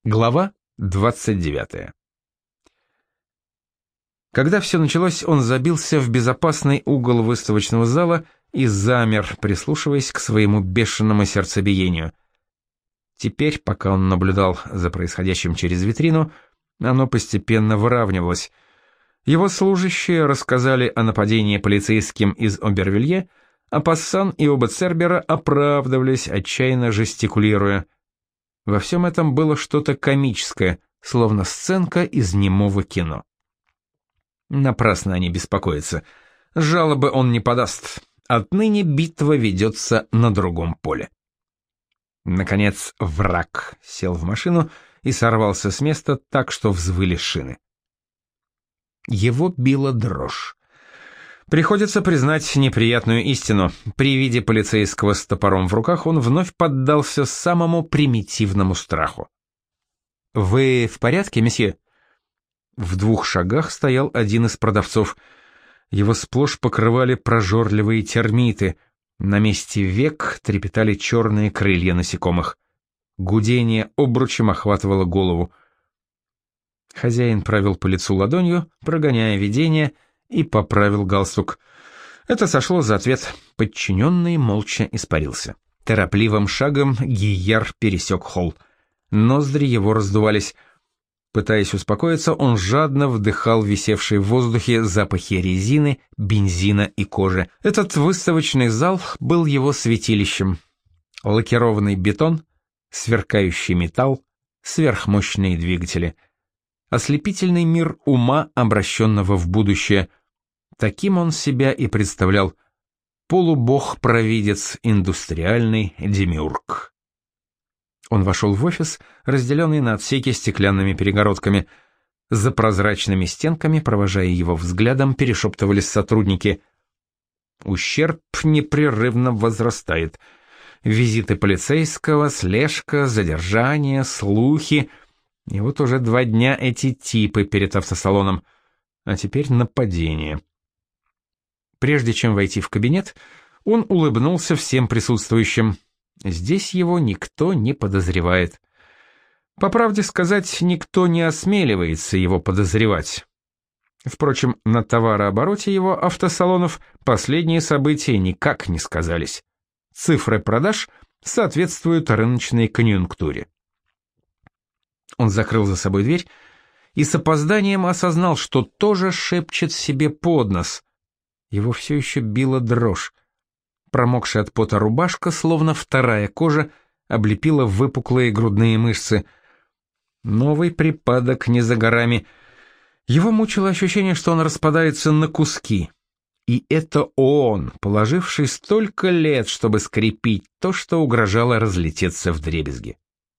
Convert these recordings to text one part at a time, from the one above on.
Глава 29. Когда все началось, он забился в безопасный угол выставочного зала и замер, прислушиваясь к своему бешеному сердцебиению. Теперь, пока он наблюдал за происходящим через витрину, оно постепенно выравнивалось. Его служащие рассказали о нападении полицейским из Обервилье, а Пассан и оба Цербера оправдывались, отчаянно жестикулируя. Во всем этом было что-то комическое, словно сценка из немого кино. Напрасно они беспокоятся. Жалобы он не подаст. Отныне битва ведется на другом поле. Наконец враг сел в машину и сорвался с места так, что взвыли шины. Его била дрожь. Приходится признать неприятную истину. При виде полицейского с топором в руках он вновь поддался самому примитивному страху. «Вы в порядке, месье?» В 2 шагах стоял один из продавцов. Его сплошь покрывали прожорливые термиты. На месте век трепетали черные крылья насекомых. Гудение обручем охватывало голову. Хозяин провел по лицу ладонью, прогоняя видение, и поправил галстук. Это сошло за ответ. Подчиненный молча испарился. Торопливым шагом Гийяр пересек холл. Ноздри его раздувались. Пытаясь успокоиться, он жадно вдыхал висевшие в воздухе запахи резины, бензина и кожи. Этот выставочный зал был его святилищем. Лакированный бетон, сверкающий металл, сверхмощные двигатели. Ослепительный мир ума, обращенного в будущее. Таким он себя и представлял. Полубог-провидец, индустриальный демиург. Он вошел в офис, разделенный на отсеки стеклянными перегородками. За прозрачными стенками, провожая его взглядом, перешептывались сотрудники. Ущерб непрерывно возрастает. Визиты полицейского, слежка, задержания, слухи. И вот уже 2 дня эти типы перед автосалоном. А теперь нападение. Прежде чем войти в кабинет, он улыбнулся всем присутствующим. Здесь его никто не подозревает. По правде сказать, никто не осмеливается его подозревать. Впрочем, на товарообороте его автосалонов последние события никак не сказались. Цифры продаж соответствуют рыночной конъюнктуре. Он закрыл за собой дверь и с опозданием осознал, что тоже шепчет себе под нос. Его все еще била дрожь. Промокшая от пота рубашка, словно вторая кожа, облепила выпуклые грудные мышцы. Новый припадок не за горами. Его мучило ощущение, что он распадается на куски. И это он, положивший столько лет, чтобы скрепить то, что угрожало разлететься вдребезги.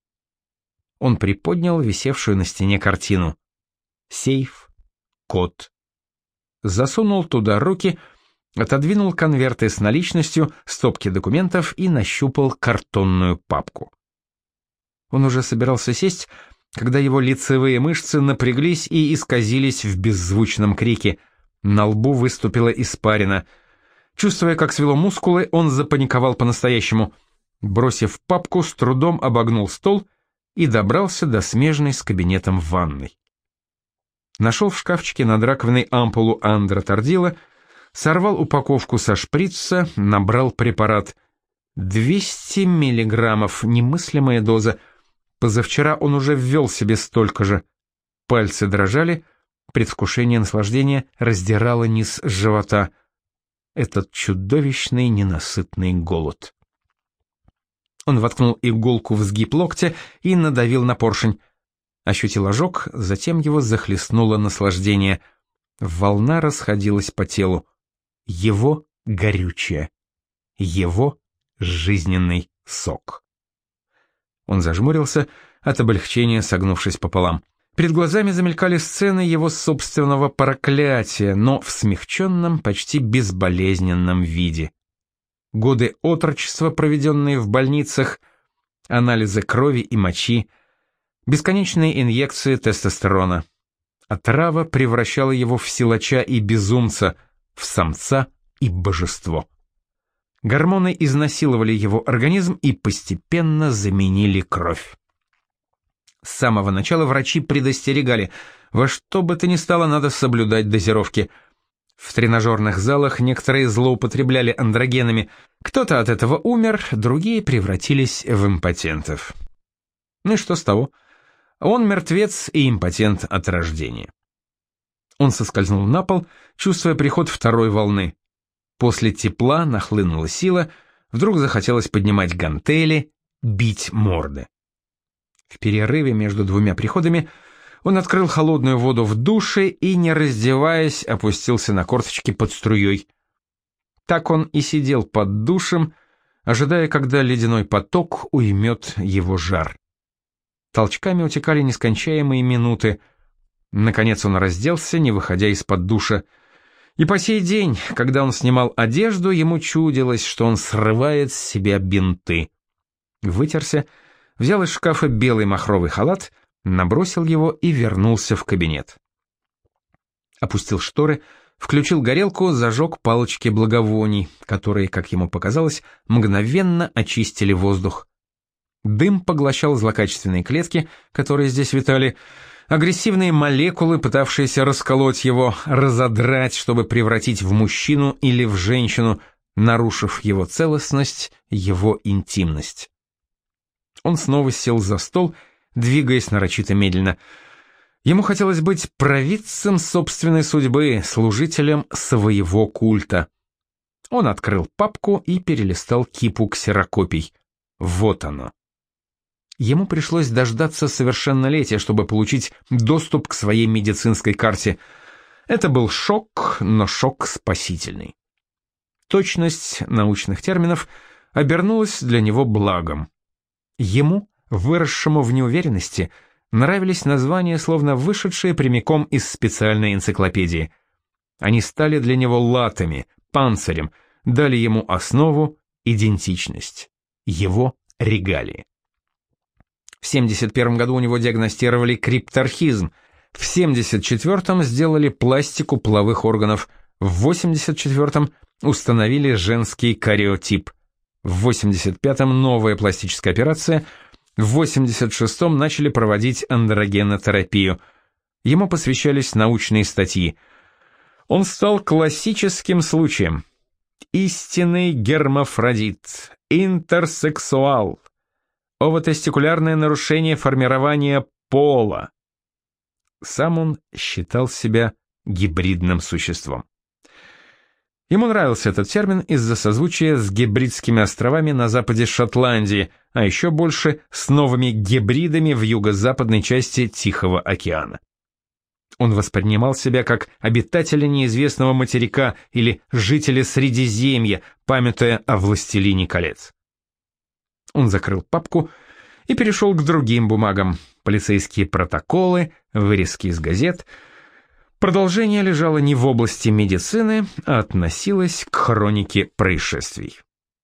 Он приподнял висевшую на стене картину. Сейф, код. Засунул туда руки, отодвинул конверты с наличностью, стопки документов и нащупал картонную папку. Он уже собирался сесть, когда его лицевые мышцы напряглись и исказились в беззвучном крике. На лбу выступила испарина. Чувствуя, как свело мускулы, он запаниковал по-настоящему. Бросив папку, с трудом обогнул стол и добрался до смежной с кабинетом в ванной. Нашел в шкафчике над раковиной ампулу андротардила, сорвал упаковку со шприца, набрал препарат. 200 миллиграммов, немыслимая доза. Позавчера он уже ввел себе столько же. Пальцы дрожали, предвкушение наслаждения раздирало низ живота. Этот чудовищный ненасытный голод. Он воткнул иголку в сгиб локтя и надавил на поршень. Ощутил ожог, затем его захлестнуло наслаждение. Волна расходилась по телу. Его горючее. Его жизненный сок. Он зажмурился, от облегчения согнувшись пополам. Перед глазами замелькали сцены его собственного проклятия, но в смягченном, почти безболезненном виде. Годы отрочества, проведенные в больницах, анализы крови и мочи, бесконечные инъекции тестостерона. Отрава превращала его в силача и безумца, в самца и божество. Гормоны изнасиловали его организм и постепенно заменили кровь. С самого начала врачи предостерегали, во что бы то ни стало надо соблюдать дозировки. В тренажерных залах некоторые злоупотребляли андрогенами, кто-то от этого умер, другие превратились в импотентов. Ну и что с того? Он мертвец и импотент от рождения. Он соскользнул на пол, чувствуя приход второй волны. После тепла нахлынула сила, вдруг захотелось поднимать гантели, бить морды. В перерыве между двумя приходами он открыл холодную воду в душе и, не раздеваясь, опустился на корточки под струей. Так он и сидел под душем, ожидая, когда ледяной поток уймет его жар. Толчками утекали нескончаемые минуты. Наконец он разделся, не выходя из-под душа. И по сей день, когда он снимал одежду, ему чудилось, что он срывает с себя бинты. Вытерся, взял из шкафа белый махровый халат, набросил его и вернулся в кабинет. Опустил шторы, включил горелку, зажег палочки благовоний, которые, как ему показалось, мгновенно очистили воздух. Дым поглощал злокачественные клетки, которые здесь витали, агрессивные молекулы, пытавшиеся расколоть его, разодрать, чтобы превратить в мужчину или в женщину, нарушив его целостность, его интимность. Он снова сел за стол, двигаясь нарочито медленно. Ему хотелось быть провидцем собственной судьбы, служителем своего культа. Он открыл папку и перелистал кипу ксерокопий. Вот оно. Ему пришлось дождаться совершеннолетия, чтобы получить доступ к своей медицинской карте. Это был шок, но шок спасительный. Точность научных терминов обернулась для него благом. Ему, выросшему в неуверенности, нравились названия, словно вышедшие прямиком из специальной энциклопедии. Они стали для него латами, панцирем, дали ему основу, идентичность, его регалии. В 1971 году у него диагностировали крипторхизм, в 1974 сделали пластику половых органов, в 1984 установили женский кариотип, в 1985 новая пластическая операция, в 1986 начали проводить андрогенотерапию. Ему посвящались научные статьи. Он стал классическим случаем. Истинный гермафродит, интерсексуал, овотестикулярное нарушение формирования пола. Сам он считал себя гибридным существом. Ему нравился этот термин из-за созвучия с Гебридскими островами на западе Шотландии, а еще больше с новыми гибридами в юго-западной части Тихого океана. Он воспринимал себя как обитателя неизвестного материка или жителя Средиземья, памятуя о «Властелине колец». Он закрыл папку и перешел к другим бумагам: полицейские протоколы, вырезки из газет. Продолжение лежало не в области медицины, а относилось к хронике происшествий.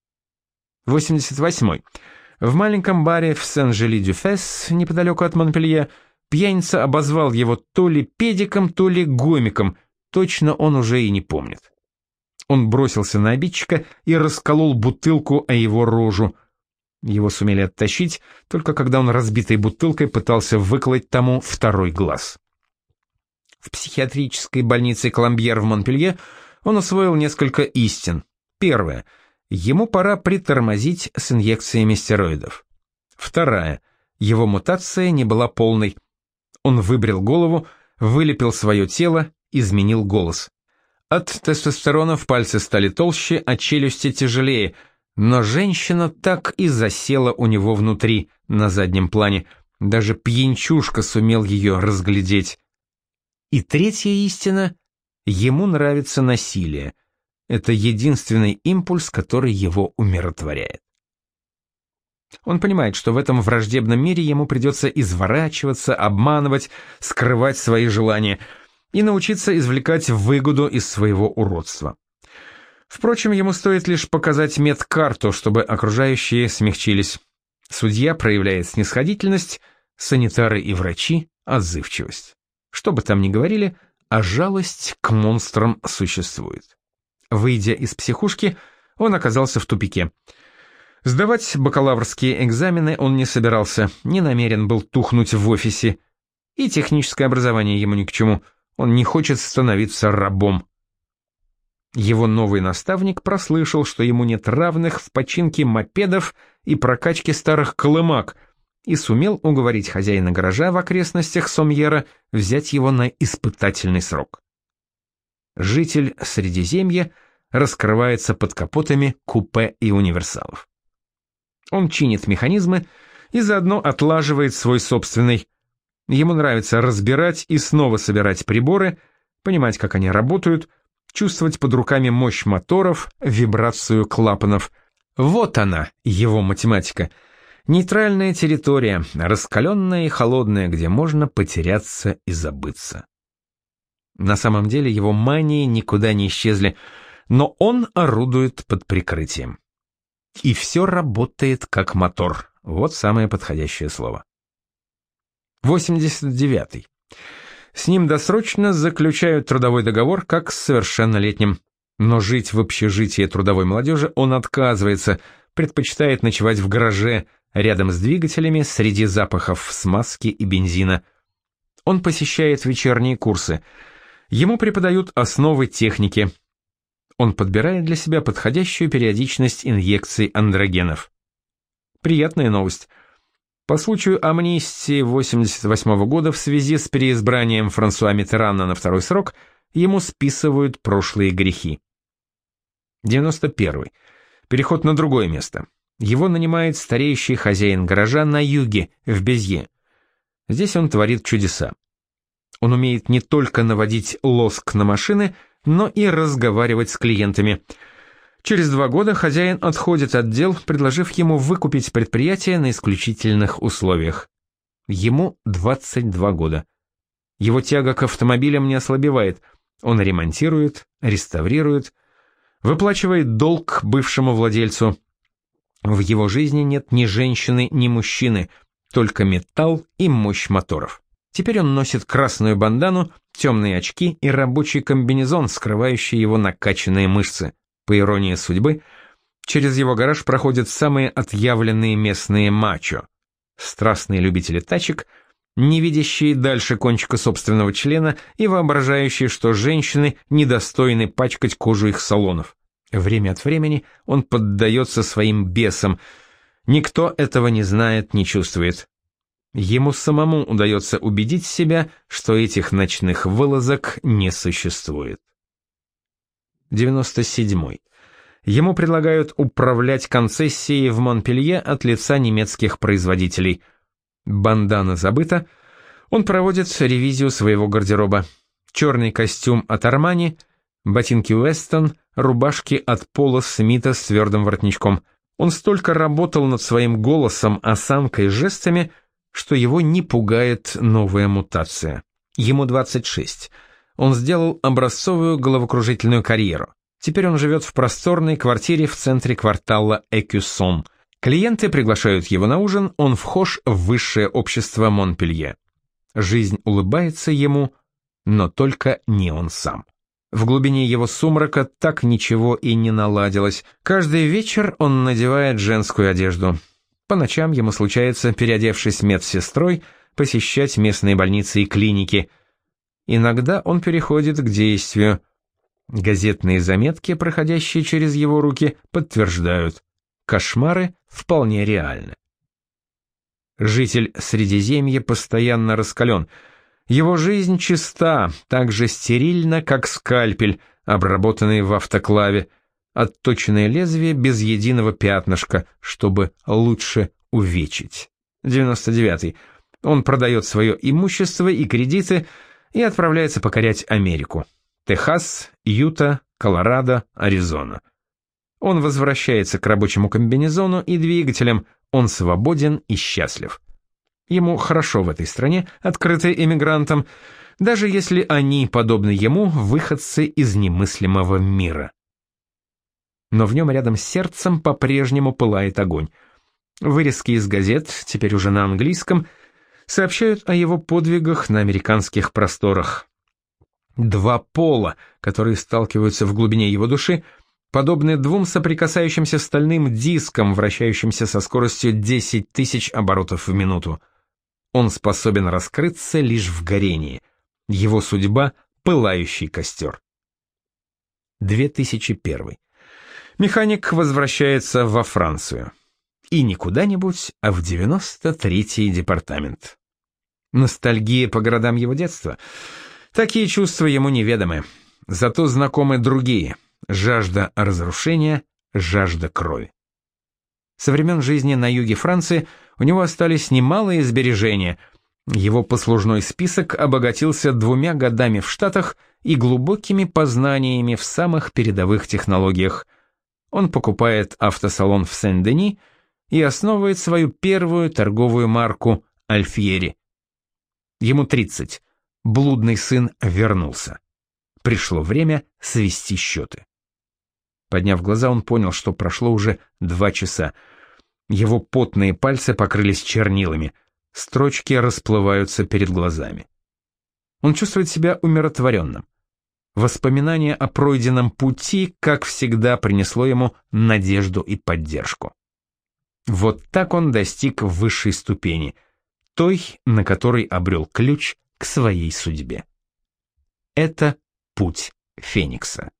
88-й. В маленьком баре в Сен-Жили-дю-Фес, неподалеку от Монпелье, пьяница обозвал его то ли педиком, то ли гомиком, точно он уже и не помнит. Он бросился на обидчика и расколол бутылку о его рожу. Его сумели оттащить, только когда он разбитой бутылкой пытался выколоть тому второй глаз. В психиатрической больнице Коломбьер в Монпелье он усвоил несколько истин. Первая. Ему пора притормозить с инъекциями стероидов. Вторая. Его мутация не была полной. Он выбрил голову, вылепил свое тело, изменил голос. От тестостерона пальцы стали толще, а челюсти тяжелее, но женщина так и засела у него внутри, на заднем плане. Даже пьянчушка сумел ее разглядеть. И третья истина — ему нравится насилие. Это единственный импульс, который его умиротворяет. Он понимает, что в этом враждебном мире ему придется изворачиваться, обманывать, скрывать свои желания и научиться извлекать выгоду из своего уродства. Впрочем, ему стоит лишь показать медкарту, чтобы окружающие смягчились. Судья проявляет снисходительность, санитары и врачи — отзывчивость. Что бы там ни говорили, а жалость к монстрам существует. Выйдя из психушки, он оказался в тупике. Сдавать бакалаврские экзамены он не собирался, не намерен был тухнуть в офисе. И техническое образование ему ни к чему, он не хочет становиться рабом. Его новый наставник прослышал, что ему нет равных в починке мопедов и прокачке старых колымаг, и сумел уговорить хозяина гаража в окрестностях Сомьера взять его на испытательный срок. Житель Средиземья раскрывается под капотами купе и универсалов. Он чинит механизмы и заодно отлаживает свой собственный. Ему нравится разбирать и снова собирать приборы, понимать, как они работают, чувствовать под руками мощь моторов, вибрацию клапанов. Вот она, его математика. Нейтральная территория, раскаленная и холодная, где можно потеряться и забыться. На самом деле его мании никуда не исчезли, но он орудует под прикрытием. И все работает как мотор. Вот самое подходящее слово. 89-й. С ним досрочно заключают трудовой договор, как с совершеннолетним. Но жить в общежитии трудовой молодежи он отказывается, предпочитает ночевать в гараже, рядом с двигателями, среди запахов смазки и бензина. Он посещает вечерние курсы. Ему преподают основы техники. Он подбирает для себя подходящую периодичность инъекций андрогенов. Приятная новость. По случаю амнистии 1988 года в связи с переизбранием Франсуа Миттерана на второй срок ему списывают прошлые грехи. 91. Переход на другое место. Его нанимает стареющий хозяин гаража на юге, в Безье. Здесь он творит чудеса. Он умеет не только наводить лоск на машины, но и разговаривать с клиентами. Через 2 года хозяин отходит от дел, предложив ему выкупить предприятие на исключительных условиях. Ему 22 года. Его тяга к автомобилям не ослабевает. Он ремонтирует, реставрирует, выплачивает долг бывшему владельцу. В его жизни нет ни женщины, ни мужчины, только металл и мощь моторов. Теперь он носит красную бандану, темные очки и рабочий комбинезон, скрывающий его накачанные мышцы. По иронии судьбы, через его гараж проходят самые отъявленные местные мачо. Страстные любители тачек, не видящие дальше кончика собственного члена и воображающие, что женщины недостойны пачкать кожу их салонов. Время от времени он поддается своим бесам. Никто этого не знает, не чувствует. Ему самому удается убедить себя, что этих ночных вылазок не существует. 97. Ему предлагают управлять концессией в Монпелье от лица немецких производителей. Бандана забыта. Он проводит ревизию своего гардероба. Черный костюм от Армани, ботинки Уэстон, рубашки от Пола Смита с твердым воротничком. Он столько работал над своим голосом, осанкой, жестами, что его не пугает новая мутация. Ему 26. Он сделал образцовую головокружительную карьеру. Теперь он живет в просторной квартире в центре квартала Экюсон. Клиенты приглашают его на ужин, он вхож в высшее общество Монпелье. Жизнь улыбается ему, но только не он сам. В глубине его сумрака так ничего и не наладилось. Каждый вечер он надевает женскую одежду. По ночам ему случается, переодевшись медсестрой, посещать местные больницы и клиники. Иногда он переходит к действию. Газетные заметки, проходящие через его руки, подтверждают: кошмары вполне реальны. Житель Средиземья постоянно раскален. Его жизнь чиста, так же стерильна, как скальпель, обработанный в автоклаве, отточенное лезвие без единого пятнышка, чтобы лучше увечить. 99. Он продает свое имущество и кредиты и отправляется покорять Америку. Техас, Юта, Колорадо, Аризона. Он возвращается к рабочему комбинезону и двигателям, он свободен и счастлив. Ему хорошо в этой стране, открытой эмигрантам, даже если они, подобно ему, выходцы из немыслимого мира. Но в нем рядом с сердцем по-прежнему пылает огонь. Вырезки из газет, теперь уже на английском, сообщают о его подвигах на американских просторах. 2 пола, которые сталкиваются в глубине его души, подобны двум соприкасающимся стальным дискам, вращающимся со скоростью 10 тысяч оборотов в минуту. Он способен раскрыться лишь в горении. Его судьба — пылающий костер. 2001. Механик возвращается во Францию. И не куда-нибудь, а в 93-й департамент. Ностальгия по городам его детства. Такие чувства ему неведомы. Зато знакомы другие. Жажда разрушения, жажда крови. Со времен жизни на юге Франции у него остались немалые сбережения. Его послужной список обогатился 2 годами в Штатах и глубокими познаниями в самых передовых технологиях. Он покупает автосалон в Сен-Дени и основывает свою первую торговую марку «Альфьери». Ему 30. Блудный сын вернулся. Пришло время свести счеты. Подняв глаза, он понял, что прошло уже 2 часа. Его потные пальцы покрылись чернилами. Строчки расплываются перед глазами. Он чувствует себя умиротворенным. Воспоминание о пройденном пути, как всегда, принесло ему надежду и поддержку. Вот так он достиг высшей ступени, той, на которой обрел ключ к своей судьбе. Это путь Феникса.